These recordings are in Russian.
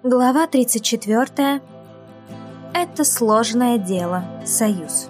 Глава 34. Это сложное дело. Союз.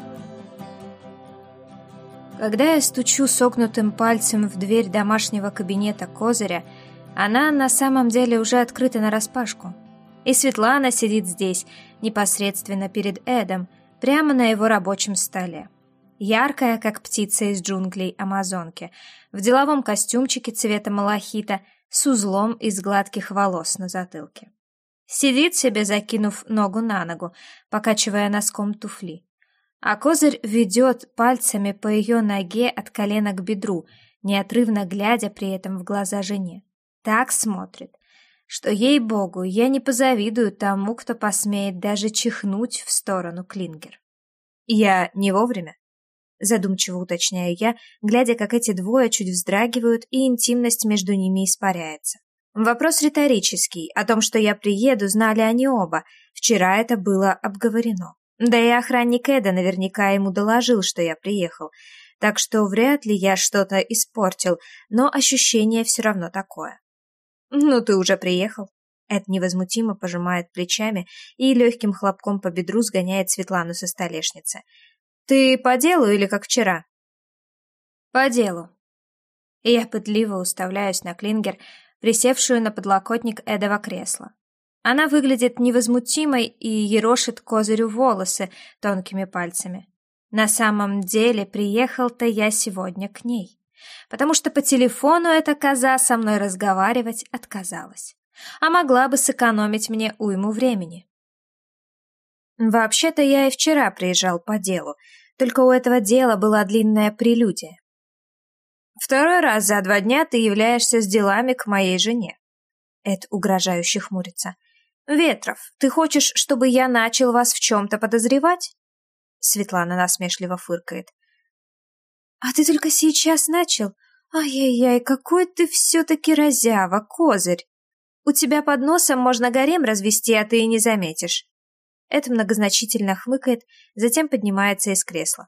Когда я стучу согнутым пальцем в дверь домашнего кабинета Козыря, она на самом деле уже открыта нараспашку. И Светлана сидит здесь, непосредственно перед Эдом, прямо на его рабочем столе. Яркая, как птица из джунглей Амазонки, в деловом костюмчике цвета малахита, с узлом из гладких волос на затылке. Сидит себе, закинув ногу на ногу, покачивая носком туфли. А Козырь ведет пальцами по ее ноге от колена к бедру, неотрывно глядя при этом в глаза жене. Так смотрит, что, ей-богу, я не позавидую тому, кто посмеет даже чихнуть в сторону Клингер. «Я не вовремя?» — задумчиво уточняю я, глядя, как эти двое чуть вздрагивают, и интимность между ними испаряется. Вопрос риторический. О том, что я приеду, знали они оба. Вчера это было обговорено. Да и охранник Эда наверняка ему доложил, что я приехал. Так что вряд ли я что-то испортил, но ощущение все равно такое. «Ну, ты уже приехал». Эд невозмутимо пожимает плечами и легким хлопком по бедру сгоняет Светлану со столешницы. «Ты по делу или как вчера?» «По делу». И я пытливо уставляюсь на Клингер, присевшую на подлокотник Эдова кресла. Она выглядит невозмутимой и ерошит Козырю волосы тонкими пальцами. На самом деле приехал-то я сегодня к ней, потому что по телефону эта коза со мной разговаривать отказалась, а могла бы сэкономить мне уйму времени. Вообще-то я и вчера приезжал по делу, только у этого дела была длинная прелюдия. «Второй раз за 2 дня ты являешься с делами к моей жене». Эд угрожающе хмурится. «Ветров, ты хочешь, чтобы я начал вас в чем-то подозревать?» Светлана насмешливо фыркает. «А ты только сейчас начал? Ай-яй-яй, какой ты все-таки разява, Козырь! У тебя под носом можно гарем развести, а ты и не заметишь». Эд многозначительно хмыкает, затем поднимается из кресла.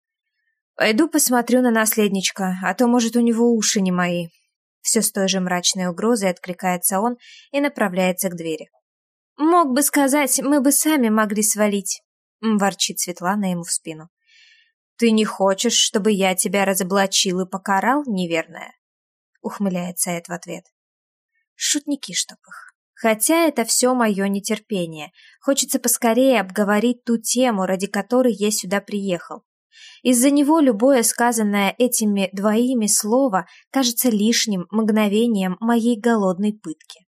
«Пойду посмотрю на наследничка, а то, может, у него уши не мои». Все с той же мрачной угрозой откликается он и направляется к двери. «Мог бы сказать, мы бы сами могли свалить», — ворчит Светлана ему в спину. «Ты не хочешь, чтобы я тебя разоблачил и покарал, неверная?» — ухмыляется Эд в ответ. Шутники, чтоб их. Хотя это все мое нетерпение. Хочется поскорее обговорить ту тему, ради которой я сюда приехал. Из-за него любое сказанное этими двоими слово кажется лишним мгновением моей голодной пытки.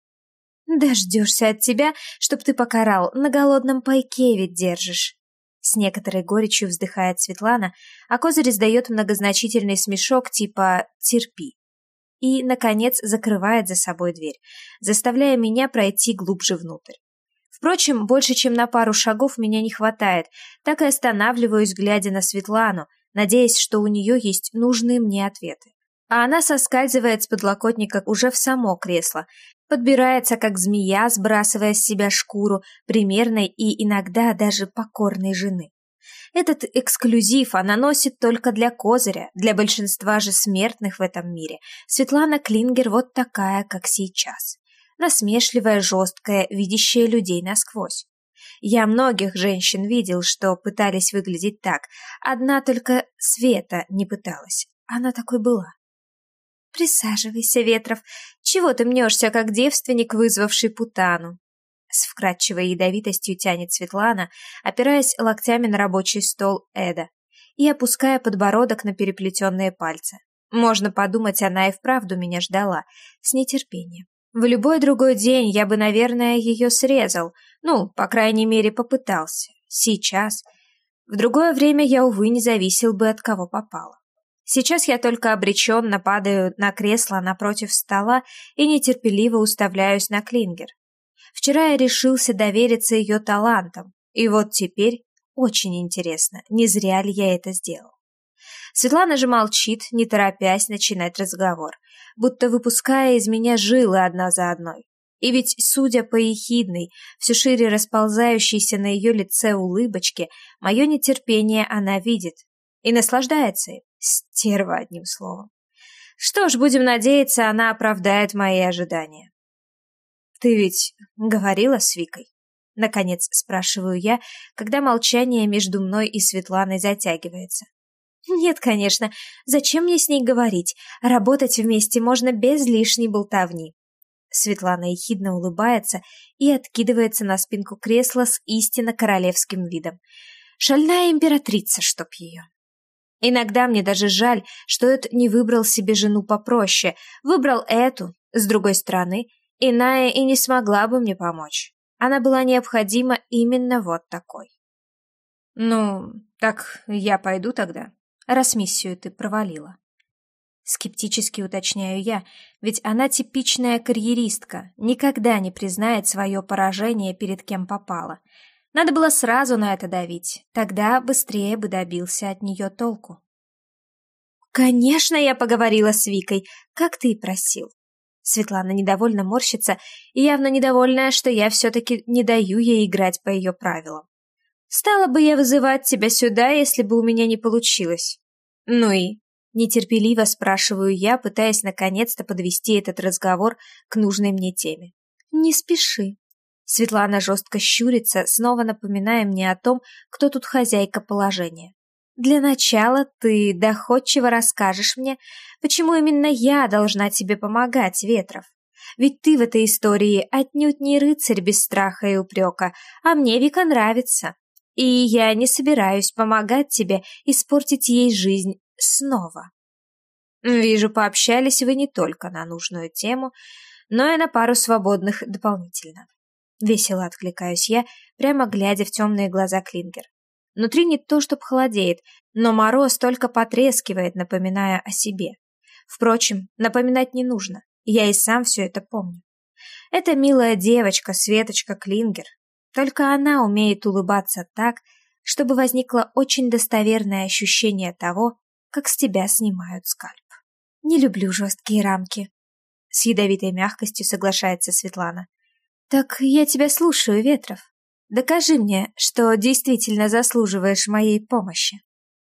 «Дождешься от тебя, чтоб ты покарал, на голодном пайке ведь держишь». С некоторой горечью вздыхает Светлана, а Козырь издает многозначительный смешок типа «терпи». И, наконец, закрывает за собой дверь, заставляя меня пройти глубже внутрь. Впрочем, больше чем на пару шагов меня не хватает, так и останавливаюсь, глядя на Светлану, надеясь, что у нее есть нужные мне ответы. А она соскальзывает с подлокотника уже в само кресло, подбирается, как змея, сбрасывая с себя шкуру примерной и иногда даже покорной жены. Этот эксклюзив она носит только для Козыря, для большинства же смертных в этом мире. Светлана Клингер вот такая, как сейчас. Насмешливая, жесткая, видящая людей насквозь. Я многих женщин видел, что пытались выглядеть так. Одна только Света не пыталась. Она такой была. «Присаживайся, Ветров. Чего ты мнешься, как девственник, вызвавший путану?» С вкрадчивой ядовитостью тянет Светлана, опираясь локтями на рабочий стол Эда и опуская подбородок на переплетенные пальцы. Можно подумать, она и вправду меня ждала, с нетерпением. В любой другой день я бы, наверное, ее срезал, по крайней мере, попытался. Сейчас. В другое время я, увы, не зависел бы от кого попало. Сейчас я только обреченно падаю на кресло напротив стола и нетерпеливо уставляюсь на Клингер. Вчера я решился довериться ее талантам, и вот теперь очень интересно, не зря ли я это сделал. Светлана же молчит, не торопясь начинать разговор, будто выпуская из меня жилы одна за одной. И ведь, судя по ехидной, все шире расползающейся на ее лице улыбочке, мое нетерпение она видит и наслаждается им. Стерва, одним словом. Что ж, будем надеяться, она оправдает мои ожидания. Ты ведь говорила с Викой? Наконец спрашиваю я, когда молчание между мной и Светланой затягивается. Нет, конечно. Зачем мне с ней говорить? Работать вместе можно без лишней болтовни. Светлана ехидно улыбается и откидывается на спинку кресла с истинно королевским видом. Шальная императрица, чтоб ее. Иногда мне даже жаль, что Эд не выбрал себе жену попроще. Выбрал эту, с другой стороны, иная и не смогла бы мне помочь. Она была необходима именно вот такой. Ну, так я пойду тогда, раз миссию ты провалила. Скептически уточняю я, ведь она типичная карьеристка, никогда не признает свое поражение перед кем попало. Надо было сразу на это давить, тогда быстрее бы добился от нее толку. Конечно, я поговорила с Викой, как ты и просил. Светлана недовольно морщится и явно недовольная, что я все-таки не даю ей играть по ее правилам. Стала бы я вызывать тебя сюда, если бы у меня не получилось. Ну и... Нетерпеливо спрашиваю я, пытаясь наконец-то подвести этот разговор к нужной мне теме. Не спеши. Светлана жестко щурится, снова напоминая мне о том, кто тут хозяйка положения. Для начала ты доходчиво расскажешь мне, почему именно я должна тебе помогать, Ветров. Ведь ты в этой истории отнюдь не рыцарь без страха и упрека, а мне Вика нравится. И я не собираюсь помогать тебе испортить ей жизнь снова. Вижу, пообщались вы не только на нужную тему, но и на пару свободных дополнительно. Весело откликаюсь я, прямо глядя в темные глаза Клингер. Внутри не то чтоб холодеет, но мороз только потрескивает, напоминая о себе. Впрочем, напоминать не нужно, я и сам все это помню. Эта милая девочка, Светочка Клингер, только она умеет улыбаться так, чтобы возникло очень достоверное ощущение того, как с тебя снимают скальп. Не люблю жесткие рамки. С ядовитой мягкостью соглашается Светлана. Так я тебя слушаю, Ветров. Докажи мне, что действительно заслуживаешь моей помощи.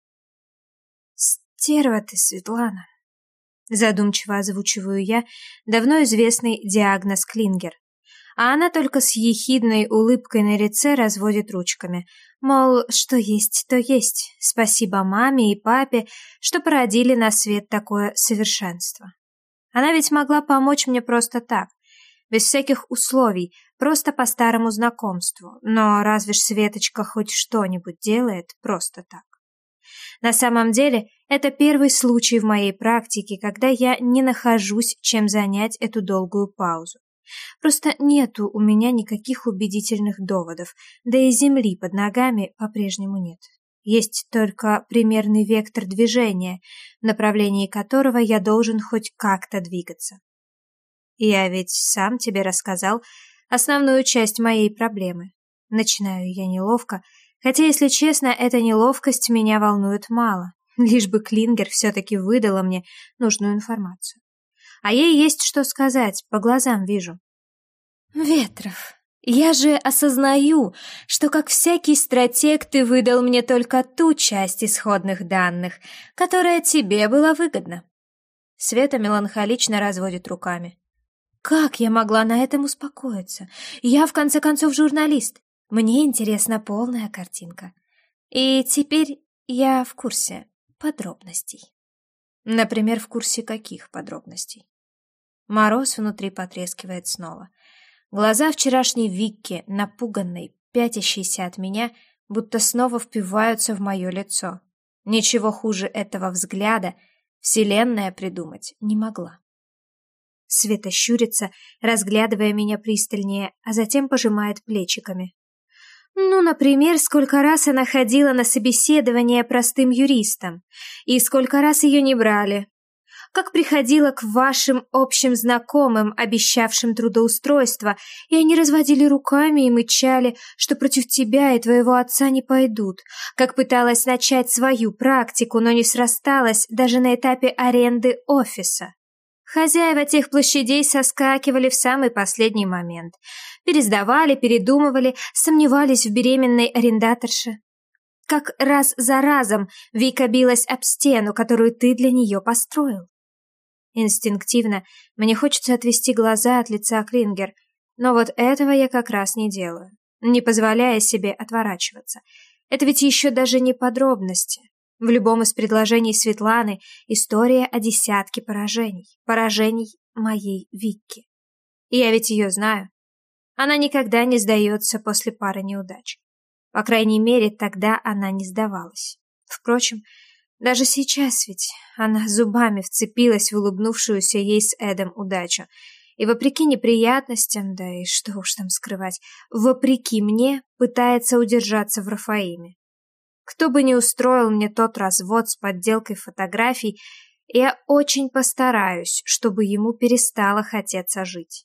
Стерва ты, Светлана. Задумчиво озвучиваю я давно известный диагноз Клингер. А она только с ехидной улыбкой на лице разводит ручками. Мол, что есть, то есть. Спасибо маме и папе, что породили на свет такое совершенство. Она ведь могла помочь мне просто так, без всяких условий, просто по старому знакомству. Но разве ж Светочка хоть что-нибудь делает просто так? На самом деле, это первый случай в моей практике, когда я не нахожусь, чем занять эту долгую паузу. Просто нету у меня никаких убедительных доводов, да и земли под ногами по-прежнему нет. Есть только примерный вектор движения, в направлении которого я должен хоть как-то двигаться. Я ведь сам тебе рассказал основную часть моей проблемы. Начинаю я неловко, хотя, если честно, эта неловкость меня волнует мало, лишь бы Клингер все-таки выдала мне нужную информацию. А ей есть что сказать, по глазам вижу. Ветров, я же осознаю, что как всякий стратег ты выдал мне только ту часть исходных данных, которая тебе была выгодна. Света меланхолично разводит руками. Как я могла на этом успокоиться? Я, в конце концов, журналист. Мне интересна полная картинка. И теперь я в курсе подробностей. Например, в курсе каких подробностей? Мороз внутри потрескивает снова. Глаза вчерашней Викки, напуганной, пятящейся от меня, будто снова впиваются в мое лицо. Ничего хуже этого взгляда Вселенная придумать не могла. Света щурится, разглядывая меня пристальнее, а затем пожимает плечиками. Ну, например, сколько раз она ходила на собеседование простым юристом, и сколько раз ее не брали. Как приходила к вашим общим знакомым, обещавшим трудоустройство, и они разводили руками и мычали, что против тебя и твоего отца не пойдут. Как пыталась начать свою практику, но не срасталась даже на этапе аренды офиса. Хозяева тех площадей соскакивали в самый последний момент. Пересдавали, передумывали, сомневались в беременной арендаторше. Как раз за разом Вика билась об стену, которую ты для нее построил. Инстинктивно мне хочется отвести глаза от лица Клингер, Но вот этого я как раз не делаю, не позволяя себе отворачиваться. Это ведь еще даже не подробности. В любом из предложений Светланы история о десятке поражений. Поражений моей Викки. И я ведь ее знаю. Она никогда не сдается после пары неудач. По крайней мере, тогда она не сдавалась. Впрочем, даже сейчас ведь она зубами вцепилась в улыбнувшуюся ей с Эдом удачу. И вопреки неприятностям, да и что уж там скрывать, вопреки мне пытается удержаться в Рафаиме. Кто бы ни устроил мне тот развод с подделкой фотографий, я очень постараюсь, чтобы ему перестало хотеться жить.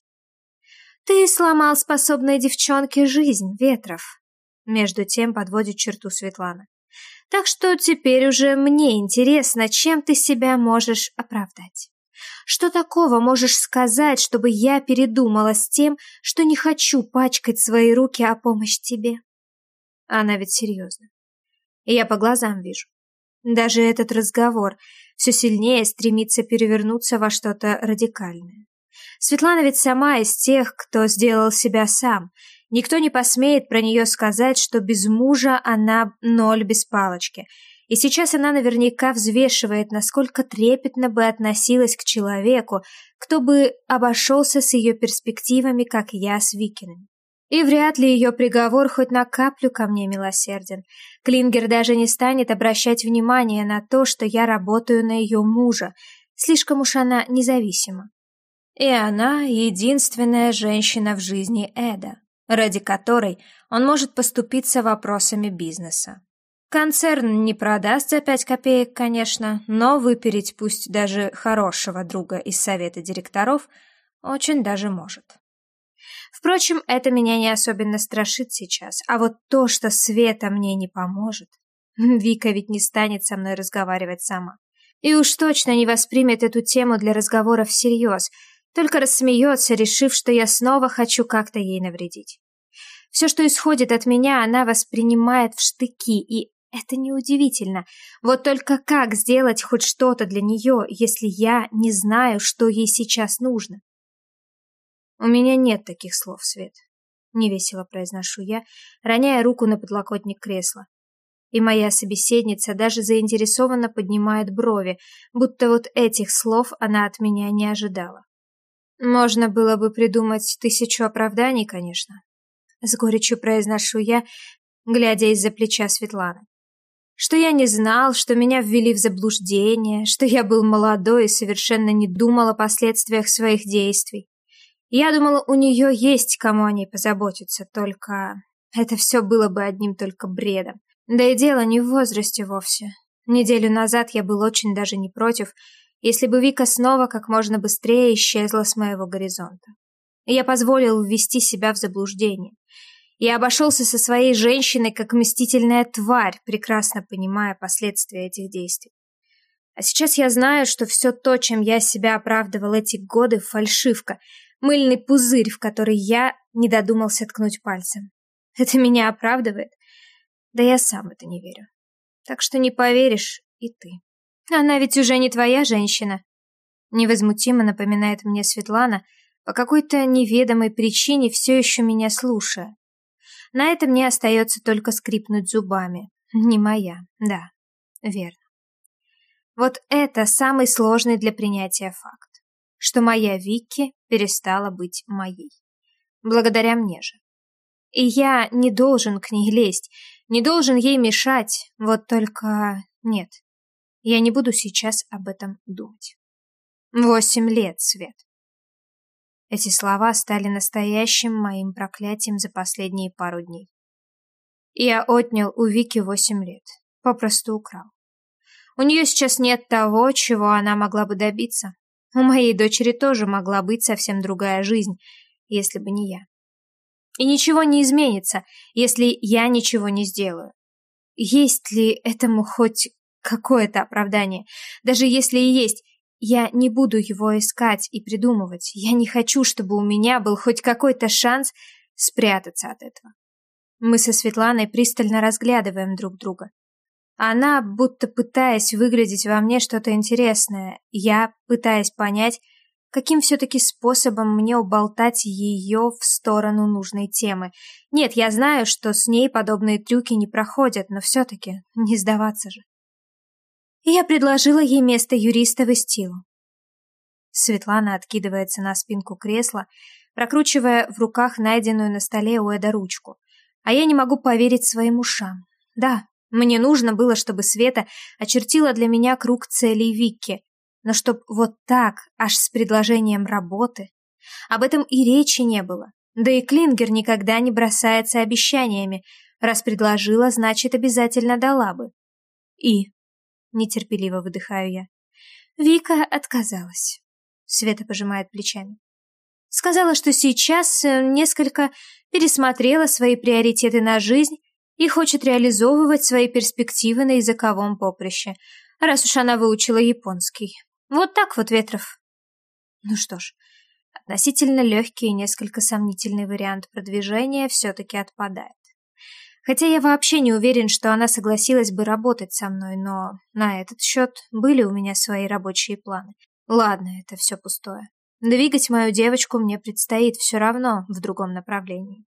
«Ты сломал способной девчонке жизнь, Ветров», между тем подводит черту Светлана. «Так что теперь уже мне интересно, чем ты себя можешь оправдать. Что такого можешь сказать, чтобы я передумала с тем, что не хочу пачкать свои руки о помощь тебе?» Она ведь серьезно. И я по глазам вижу. Даже этот разговор все сильнее стремится перевернуться во что-то радикальное. Светлана ведь сама из тех, кто сделал себя сам. Никто не посмеет про нее сказать, что без мужа она ноль без палочки. И сейчас она наверняка взвешивает, насколько трепетно бы относилась к человеку, кто бы обошелся с ее перспективами, как я с Викиным. И вряд ли ее приговор хоть на каплю ко мне милосерден. Клингер даже не станет обращать внимание на то, что я работаю на ее мужа. Слишком уж она независима. И она единственная женщина в жизни Эда, ради которой он может поступиться вопросами бизнеса. Концерн не продаст за 5 копеек, конечно, но выпереть пусть даже хорошего друга из совета директоров очень даже может. Впрочем, это меня не особенно страшит сейчас, а вот то, что Света мне не поможет. Вика ведь не станет со мной разговаривать сама. И уж точно не воспримет эту тему для разговора всерьез, только рассмеется, решив, что я снова хочу как-то ей навредить. Все, что исходит от меня, она воспринимает в штыки, и это неудивительно. Вот только как сделать хоть что-то для нее, если я не знаю, что ей сейчас нужно? «У меня нет таких слов, Свет», — невесело произношу я, роняя руку на подлокотник кресла. И моя собеседница даже заинтересованно поднимает брови, будто вот этих слов она от меня не ожидала. Можно было бы придумать 1000 оправданий, конечно. С горечью произношу я, глядя из-за плеча Светланы. Что я не знал, что меня ввели в заблуждение, что я был молодой и совершенно не думал о последствиях своих действий. Я думала, у нее есть кому о ней позаботиться, только это все было бы одним только бредом. Да и дело не в возрасте вовсе. Неделю назад я был очень даже не против, если бы Вика снова как можно быстрее исчезла с моего горизонта. Я позволил ввести себя в заблуждение. Я обошелся со своей женщиной как мстительная тварь, прекрасно понимая последствия этих действий. А сейчас я знаю, что все то, чем я себя оправдывал эти годы, фальшивка, мыльный пузырь, в который я не додумался ткнуть пальцем. Это меня оправдывает? Да я сам в это не верю. Так что не поверишь и ты. Она ведь уже не твоя женщина. Невозмутимо напоминает мне Светлана, по какой-то неведомой причине все еще меня слушая. На это мне остается только скрипнуть зубами. Не моя, да, верно. Вот это самый сложный для принятия факт, что моя Викки перестала быть моей. Благодаря мне же. И я не должен к ней лезть, не должен ей мешать, вот только нет. Я не буду сейчас об этом думать. 8 лет, Свет. Эти слова стали настоящим моим проклятием за последние пару дней. Я отнял у Вики 8 лет, попросту украл. У нее сейчас нет того, чего она могла бы добиться. У моей дочери тоже могла быть совсем другая жизнь, если бы не я. И ничего не изменится, если я ничего не сделаю. Есть ли этому хоть какое-то оправдание? Даже если и есть, я не буду его искать и придумывать. Я не хочу, чтобы у меня был хоть какой-то шанс спрятаться от этого. Мы со Светланой пристально разглядываем друг друга. Она, будто пытаясь выглядеть во мне что-то интересное, я пытаясь понять, Каким все-таки способом мне уболтать ее в сторону нужной темы? Нет, я знаю, что с ней подобные трюки не проходят, но все-таки не сдаваться же. Я предложила ей место юриста в Истилу. Светлана откидывается на спинку кресла, прокручивая в руках найденную на столе у Эда ручку. А я не могу поверить своим ушам. Да, мне нужно было, чтобы Света очертила для меня круг целей Викки. Но чтоб вот так, аж с предложением работы, об этом и речи не было. Да и Клингер никогда не бросается обещаниями. Раз предложила, значит, обязательно дала бы. И, нетерпеливо выдыхаю я, Вика отказалась. Света пожимает плечами. Сказала, что сейчас несколько пересмотрела свои приоритеты на жизнь и хочет реализовывать свои перспективы на языковом поприще, раз уж она выучила японский. Вот так вот, Ветров. Ну что ж, относительно легкий и несколько сомнительный вариант продвижения все-таки отпадает. Хотя я вообще не уверен, что она согласилась бы работать со мной, но на этот счет были у меня свои рабочие планы. Ладно, это все пустое. Двигать мою девочку мне предстоит все равно в другом направлении.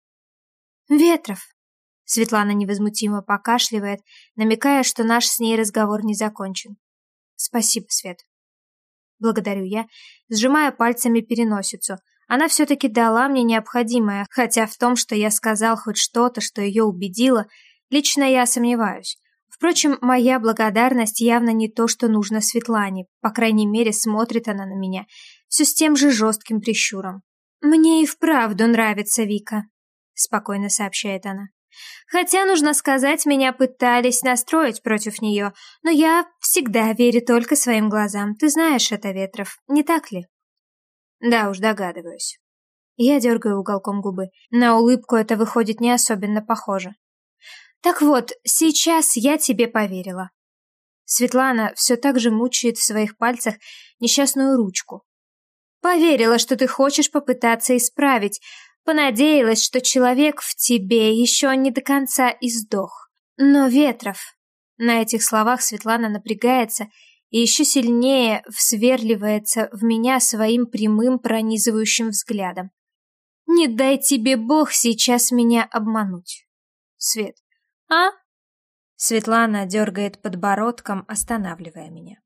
Ветров. Светлана невозмутимо покашливает, намекая, что наш с ней разговор не закончен. Спасибо, Свет. Благодарю я, сжимая пальцами переносицу. Она все-таки дала мне необходимое, хотя в том, что я сказал хоть что-то, что ее убедило, лично я сомневаюсь. Впрочем, моя благодарность явно не то, что нужно Светлане, по крайней мере, смотрит она на меня, все с тем же жестким прищуром. «Мне и вправду нравится Вика», — спокойно сообщает она. «Хотя, нужно сказать, меня пытались настроить против нее, но я всегда верю только своим глазам. Ты знаешь это, Ветров, не так ли?» «Да уж, догадываюсь». Я дергаю уголком губы. На улыбку это выходит не особенно похоже. «Так вот, сейчас я тебе поверила». Светлана все так же мучает в своих пальцах несчастную ручку. «Поверила, что ты хочешь попытаться исправить. Понадеялась, что человек в тебе еще не до конца издох. Но, Ветров...» На этих словах Светлана напрягается и еще сильнее всверливается в меня своим прямым пронизывающим взглядом. «Не дай тебе Бог сейчас меня обмануть». «Свет, а?» Светлана дергает подбородком, останавливая меня.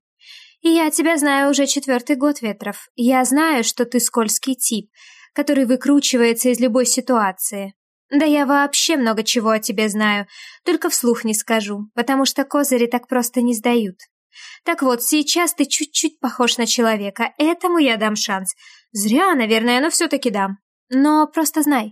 «Я тебя знаю уже 4-й год, Ветров. Я знаю, что ты скользкий тип, который выкручивается из любой ситуации. Да я вообще много чего о тебе знаю, только вслух не скажу, потому что козыри так просто не сдают. Так вот, сейчас ты чуть-чуть похож на человека, этому я дам шанс. Зря, наверное, но все-таки дам. Но просто знай,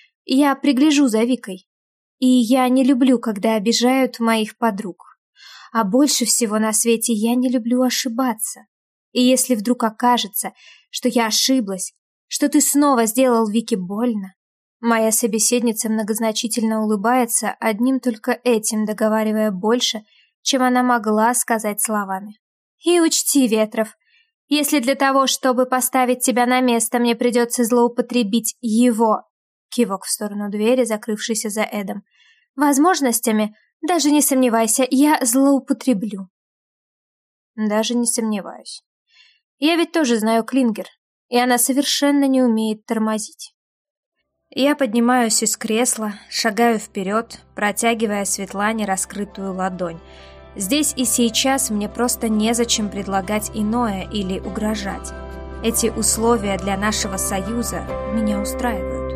я пригляжу за Викой. И я не люблю, когда обижают моих подруг. А больше всего на свете я не люблю ошибаться. И если вдруг окажется, что я ошиблась, что ты снова сделал Вике больно...» Моя собеседница многозначительно улыбается, одним только этим договаривая больше, чем она могла сказать словами. «И учти, Ветров, если для того, чтобы поставить тебя на место, мне придется злоупотребить его...» Кивок в сторону двери, закрывшейся за Эдом. «Возможностями, даже не сомневайся, я злоупотреблю». Даже не сомневаюсь. Я ведь тоже знаю Клингер, и она совершенно не умеет тормозить. Я поднимаюсь из кресла, шагаю вперед, протягивая Светлане раскрытую ладонь. Здесь и сейчас мне просто незачем предлагать иное или угрожать. Эти условия для нашего союза меня устраивают.